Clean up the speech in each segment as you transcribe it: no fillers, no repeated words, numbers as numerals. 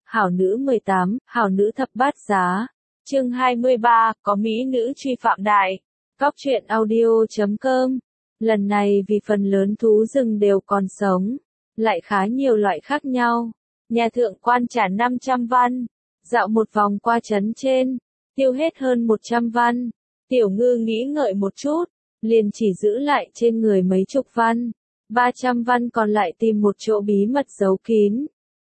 Hảo nữ 18, hảo nữ thập bát giá. Chương 23, có mỹ nữ truy Phạm Đại. Cóc truyện audio.com. Lần này vì phần lớn thú rừng đều còn sống, lại khá nhiều loại khác nhau. Nhà thượng quan trả 500 văn, dạo một vòng qua trấn trên, tiêu hết hơn 100 văn. Tiểu Ngư nghĩ ngợi một chút, liền chỉ giữ lại trên người mấy chục văn, 300 văn còn lại tìm một chỗ bí mật giấu kín.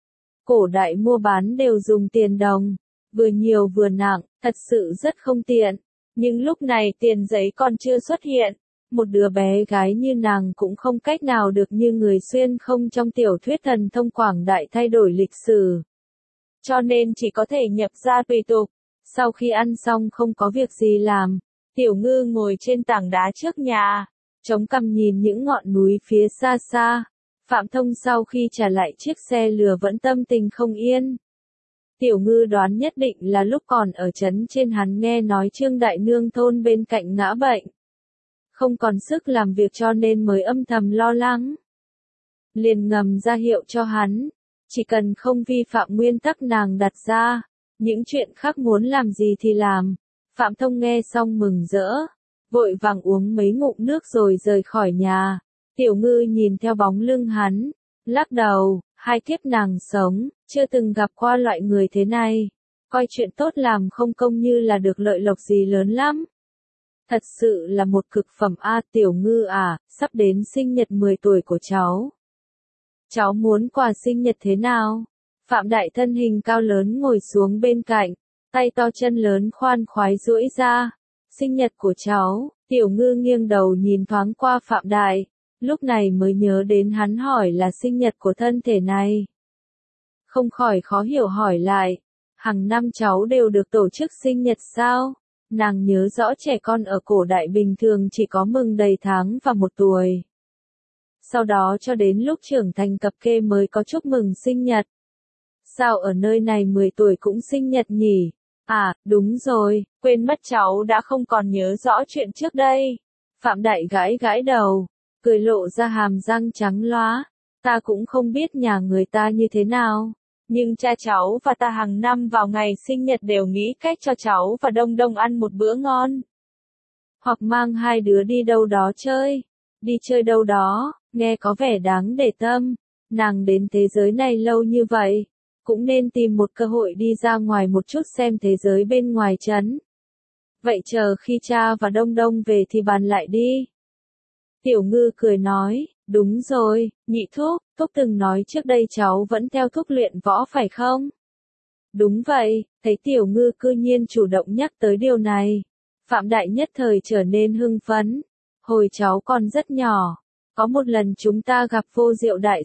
Cổ đại mua bán đều dùng tiền đồng, vừa nhiều vừa nặng, thật sự rất không tiện. Nhưng lúc này tiền giấy còn chưa xuất hiện, một đứa bé gái như nàng cũng không cách nào được như người xuyên không trong tiểu thuyết thần thông quảng đại thay đổi lịch sử. Cho nên chỉ có thể nhập ra tùy tục. Sau khi ăn xong không có việc gì làm, Tiểu Ngư ngồi trên tảng đá trước nhà, chống cằm nhìn những ngọn núi phía xa xa. Phạm Thông sau khi trả lại chiếc xe lừa vẫn tâm tình không yên. Tiểu Ngư đoán nhất định là lúc còn ở trấn trên hắn nghe nói Trương Đại Nương thôn bên cạnh ngã bệnh, không còn sức làm việc cho nên mới âm thầm lo lắng. Liền ngầm ra hiệu cho hắn, chỉ cần không vi phạm nguyên tắc nàng đặt ra, những chuyện khác muốn làm gì thì làm. Phạm Thông nghe xong mừng rỡ, vội vàng uống mấy ngụm nước rồi rời khỏi nhà. Tiểu Ngư nhìn theo bóng lưng hắn, lắc đầu, hai kiếp nàng sống, chưa từng gặp qua loại người thế này. Coi chuyện tốt làm không công như là được lợi lộc gì lớn lắm. Thật sự là một cực phẩm a. Tiểu Ngư à, sắp đến sinh nhật 10 tuổi của cháu. Cháu muốn quà sinh nhật thế nào? Phạm Đại thân hình cao lớn ngồi xuống bên cạnh, tay to chân lớn khoan khoái duỗi ra. Sinh nhật của cháu. Tiểu Ngư nghiêng đầu nhìn thoáng qua Phạm Đại, lúc này mới nhớ đến hắn hỏi là sinh nhật của thân thể này. Không khỏi khó hiểu hỏi lại, hàng năm cháu đều được tổ chức sinh nhật sao? Nàng nhớ rõ trẻ con ở cổ đại bình thường chỉ có mừng đầy tháng và 1 tuổi. Sau đó cho đến lúc trưởng thành cập kê mới có chúc mừng sinh nhật. Sao ở nơi này 10 tuổi cũng sinh nhật nhỉ? À, đúng rồi, quên mất cháu đã không còn nhớ rõ chuyện trước đây. Phạm Đại gãi gãi đầu, cười lộ ra hàm răng trắng loá. Ta cũng không biết nhà người ta như thế nào, nhưng cha cháu và ta hàng năm vào ngày sinh nhật đều nghĩ cách cho cháu và Đông Đông ăn một bữa ngon. Hoặc mang hai đứa đi đâu đó chơi. Đi chơi đâu đó, nghe có vẻ đáng để tâm. Nàng đến thế giới này lâu như vậy, cũng nên tìm một cơ hội đi ra ngoài một chút xem thế giới bên ngoài trấn. Vậy chờ khi cha và Đông Đông về thì bàn lại đi. Tiểu Ngư cười nói, đúng rồi, nhị thúc, thúc từng nói trước đây cháu vẫn theo thúc luyện võ phải không? Đúng vậy, thấy Tiểu Ngư cư nhiên chủ động nhắc tới điều này. Phạm Đại nhất thời trở nên hưng phấn. Hồi cháu còn rất nhỏ, có một lần chúng ta gặp Vô Diệu Đại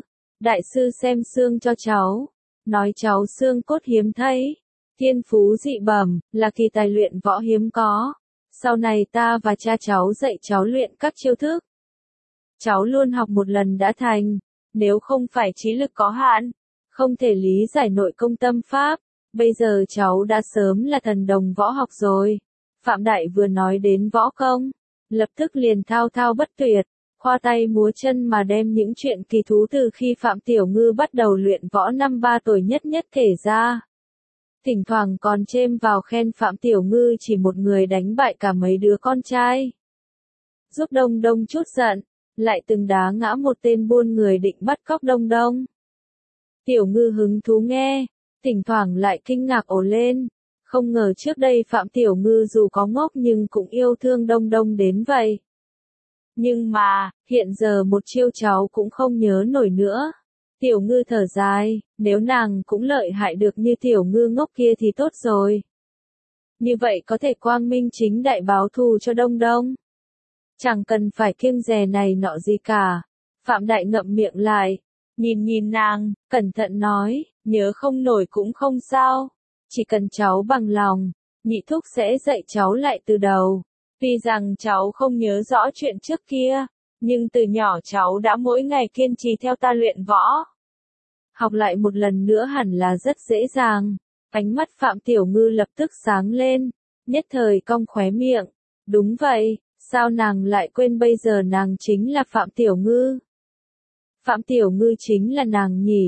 sư xem xương cho cháu, nói cháu xương cốt hiếm thấy, thiên phú dị bẩm, là kỳ tài luyện võ hiếm có. Sau này ta và cha cháu dạy cháu luyện các chiêu thức. Cháu luôn học một lần đã thành, nếu không phải trí lực có hạn, không thể lý giải nội công tâm pháp, bây giờ cháu đã sớm là thần đồng võ học rồi. Phạm Đại vừa nói đến võ công, lập tức liền thao thao bất tuyệt, khoa tay múa chân mà đem những chuyện kỳ thú từ khi Phạm Tiểu Ngư bắt đầu luyện võ năm 3 tuổi nhất kể ra. Thỉnh thoảng còn chêm vào khen Phạm Tiểu Ngư chỉ một người đánh bại cả mấy đứa con trai. Giúp Đông Đông chút giận, lại từng đá ngã một tên buôn người định bắt cóc Đông Đông. Tiểu Ngư hứng thú nghe, thỉnh thoảng lại kinh ngạc ồ lên. Không ngờ trước đây Phạm Tiểu Ngư dù có ngốc nhưng cũng yêu thương Đông Đông đến vậy. Nhưng mà, hiện giờ một chiêu cháu cũng không nhớ nổi nữa. Tiểu Ngư thở dài, nếu nàng cũng lợi hại được như Tiểu Ngư ngốc kia thì tốt rồi. Như vậy có thể quang minh chính đại báo thù cho Đông Đông. Chẳng cần phải kiêng dè này nọ gì cả. Phạm Đại ngậm miệng lại, nhìn nàng, cẩn thận nói, nhớ không nổi cũng không sao. Chỉ cần cháu bằng lòng, nhị thúc sẽ dạy cháu lại từ đầu. Tuy rằng cháu không nhớ rõ chuyện trước kia, nhưng từ nhỏ cháu đã mỗi ngày kiên trì theo ta luyện võ. Học lại một lần nữa hẳn là rất dễ dàng. Ánh mắt Phạm Tiểu Ngư lập tức sáng lên, nhất thời cong khóe miệng. Đúng vậy, sao nàng lại quên bây giờ nàng chính là Phạm Tiểu Ngư? Phạm Tiểu Ngư chính là nàng nhỉ?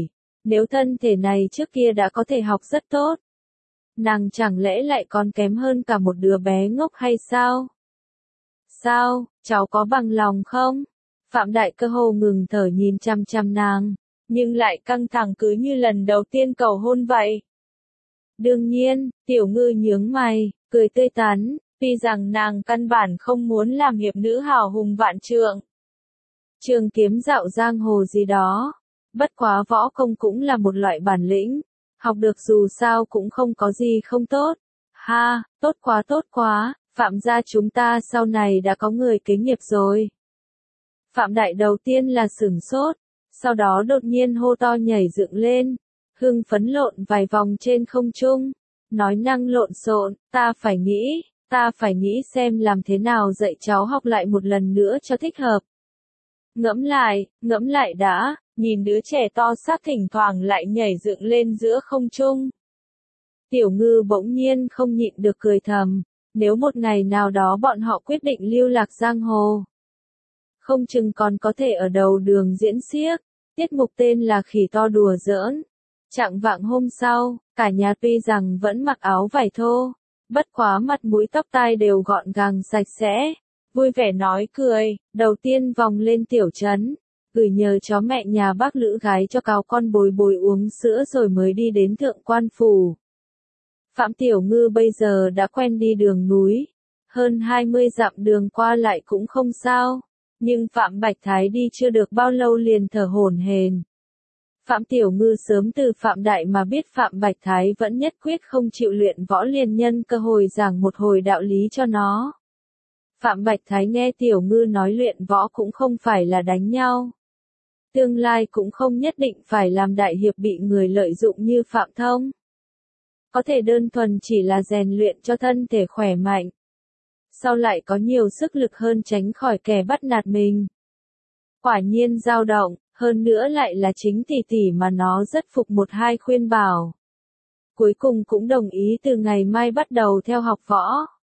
Nếu thân thể này trước kia đã có thể học rất tốt, nàng chẳng lẽ lại còn kém hơn cả một đứa bé ngốc hay sao? Sao, cháu có bằng lòng không? Phạm Đại cơ hồ ngừng thở nhìn chăm chăm nàng, nhưng lại căng thẳng cứ như lần đầu tiên cầu hôn vậy. Đương nhiên, Tiểu Ngư nhướng mày, cười tươi tắn, tuy rằng nàng căn bản không muốn làm hiệp nữ hào hùng vạn trượng. Trường kiếm dạo giang hồ gì đó, bất quá võ công cũng là một loại bản lĩnh, học được dù sao cũng không có gì không tốt. Ha, tốt quá, Phạm gia chúng ta sau này đã có người kế nghiệp rồi. Phạm Đại đầu tiên là sửng sốt, sau đó đột nhiên hô to nhảy dựng lên, hưng phấn lộn vài vòng trên không trung, nói năng lộn xộn, ta phải nghĩ xem làm thế nào dạy cháu học lại một lần nữa cho thích hợp. Ngẫm lại đã, nhìn đứa trẻ to xác thỉnh thoảng lại nhảy dựng lên giữa không trung. Tiểu Ngư bỗng nhiên không nhịn được cười thầm, nếu một ngày nào đó bọn họ quyết định lưu lạc giang hồ, không chừng còn có thể ở đầu đường diễn xiếc, tiết mục tên là Khỉ to đùa giỡn. Chạng vạng hôm sau, cả nhà tuy rằng vẫn mặc áo vải thô, bất quá mặt mũi tóc tai đều gọn gàng sạch sẽ, vui vẻ nói cười, đầu tiên vòng lên tiểu trấn, gửi nhờ chó mẹ nhà bác lữ gái cho cáo con bồi bồi uống sữa rồi mới đi đến Thượng Quan Phủ. Phạm Tiểu Ngư bây giờ đã quen đi đường núi, hơn 20 dặm đường qua lại cũng không sao, nhưng Phạm Bạch Thái đi chưa được bao lâu liền thở hổn hển. Phạm Tiểu Ngư sớm từ Phạm Đại mà biết Phạm Bạch Thái vẫn nhất quyết không chịu luyện võ, liền nhân cơ hội giảng một hồi đạo lý cho nó. Phạm Bạch Thái nghe Tiểu Ngư nói luyện võ cũng không phải là đánh nhau. Tương lai cũng không nhất định phải làm đại hiệp bị người lợi dụng như Phạm Thông. Có thể đơn thuần chỉ là rèn luyện cho thân thể khỏe mạnh. Sau lại có nhiều sức lực hơn tránh khỏi kẻ bắt nạt mình. Quả nhiên dao động, hơn nữa lại là chính tỷ tỷ mà nó rất phục một hai khuyên bảo. Cuối cùng cũng đồng ý từ ngày mai bắt đầu theo học võ.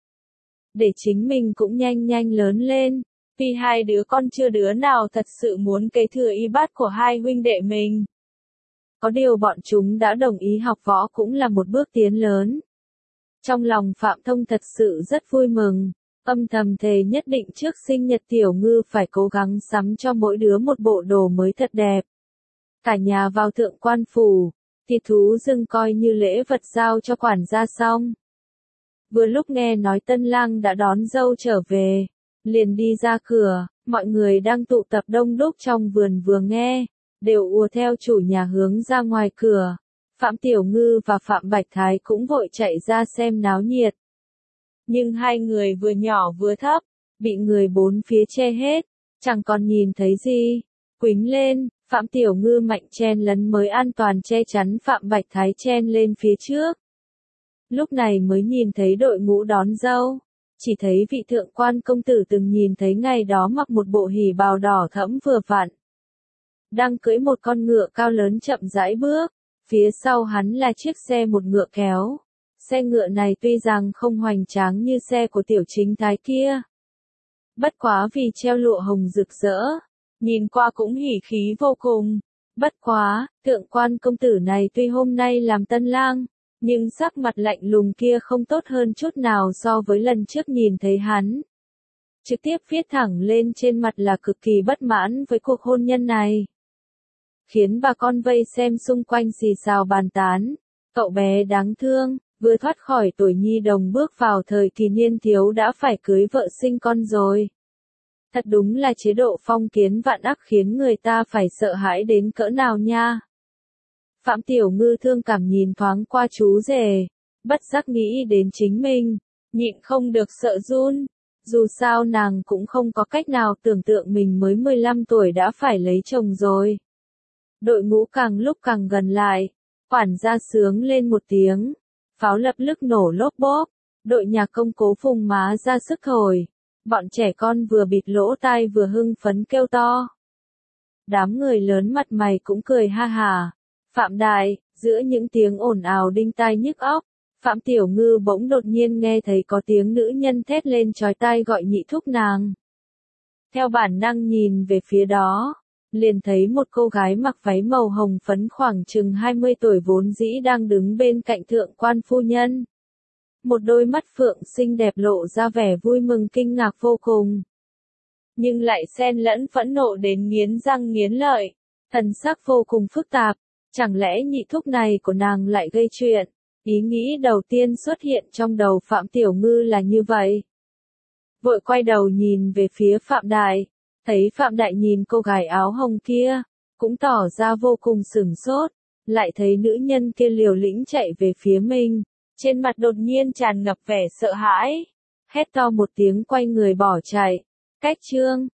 Để chính mình cũng nhanh nhanh lớn lên, vì hai đứa con chưa đứa nào thật sự muốn kế thừa y bát của hai huynh đệ mình. Có điều bọn chúng đã đồng ý học võ cũng là một bước tiến lớn. Trong lòng Phạm Thông thật sự rất vui mừng, âm thầm thề nhất định trước sinh nhật Tiểu Ngư phải cố gắng sắm cho mỗi đứa một bộ đồ mới thật đẹp. Cả nhà vào Thượng Quan Phủ, thịt thú rừng coi như lễ vật giao cho quản gia xong. Vừa lúc nghe nói tân lang đã đón dâu trở về, liền đi ra cửa, mọi người đang tụ tập đông đúc trong vườn vừa nghe, đều ùa theo chủ nhà hướng ra ngoài cửa. Phạm Tiểu Ngư và Phạm Bạch Thái cũng vội chạy ra xem náo nhiệt. Nhưng hai người vừa nhỏ vừa thấp, bị người bốn phía che hết, chẳng còn nhìn thấy gì. Quýnh lên, Phạm Tiểu Ngư mạnh chen lấn mới an toàn che chắn Phạm Bạch Thái chen lên phía trước. Lúc này mới nhìn thấy đội ngũ đón dâu, chỉ thấy vị thượng quan công tử từng nhìn thấy ngày đó mặc một bộ hỉ bào đỏ thẫm vừa vặn. Đang cưỡi một con ngựa cao lớn chậm rãi bước, phía sau hắn là chiếc xe một ngựa kéo. Xe ngựa này tuy rằng không hoành tráng như xe của tiểu chính thái kia. Bất quá vì treo lụa hồng rực rỡ, nhìn qua cũng hỉ khí vô cùng. Bất quá, thượng quan công tử này tuy hôm nay làm tân lang, nhưng sắc mặt lạnh lùng kia không tốt hơn chút nào so với lần trước nhìn thấy hắn. Trực tiếp viết thẳng lên trên mặt là cực kỳ bất mãn với cuộc hôn nhân này. Khiến bà con vây xem xung quanh xì xào bàn tán. Cậu bé đáng thương, vừa thoát khỏi tuổi nhi đồng bước vào thời kỳ niên thiếu đã phải cưới vợ sinh con rồi. Thật đúng là chế độ phong kiến vạn ác khiến người ta phải sợ hãi đến cỡ nào nha. Phạm Tiểu Ngư thương cảm nhìn thoáng qua chú rể, bất giác nghĩ đến chính mình, nhịn không được sợ run. Dù sao nàng cũng không có cách nào tưởng tượng mình mới 15 tuổi đã phải lấy chồng rồi. Đội ngũ càng lúc càng gần lại, quản gia sướng lên một tiếng, pháo lập lức nổ lốp bốp, đội nhạc công Cố Phùng má ra sức thổi, bọn trẻ con vừa bịt lỗ tai vừa hưng phấn kêu to. Đám người lớn mặt mày cũng cười ha hà. Phạm Đại, giữa những tiếng ồn ào đinh tai nhức óc, Phạm Tiểu Ngư bỗng đột nhiên nghe thấy có tiếng nữ nhân thét lên chói tai gọi nhị thúc nàng. Theo bản năng nhìn về phía đó, liền thấy một cô gái mặc váy màu hồng phấn khoảng chừng 20 tuổi vốn dĩ đang đứng bên cạnh thượng quan phu nhân. Một đôi mắt phượng xinh đẹp lộ ra vẻ vui mừng kinh ngạc vô cùng. Nhưng lại xen lẫn phẫn nộ đến nghiến răng nghiến lợi, thần sắc vô cùng phức tạp, chẳng lẽ nhị thúc này của nàng lại gây chuyện? Ý nghĩ đầu tiên xuất hiện trong đầu Phạm Tiểu Ngư là như vậy. Vội quay đầu nhìn về phía Phạm Đại, thấy Phạm Đại nhìn cô gái áo hồng kia, cũng tỏ ra vô cùng sửng sốt, lại thấy nữ nhân kia liều lĩnh chạy về phía mình, trên mặt đột nhiên tràn ngập vẻ sợ hãi, hét to một tiếng quay người bỏ chạy. Cách chương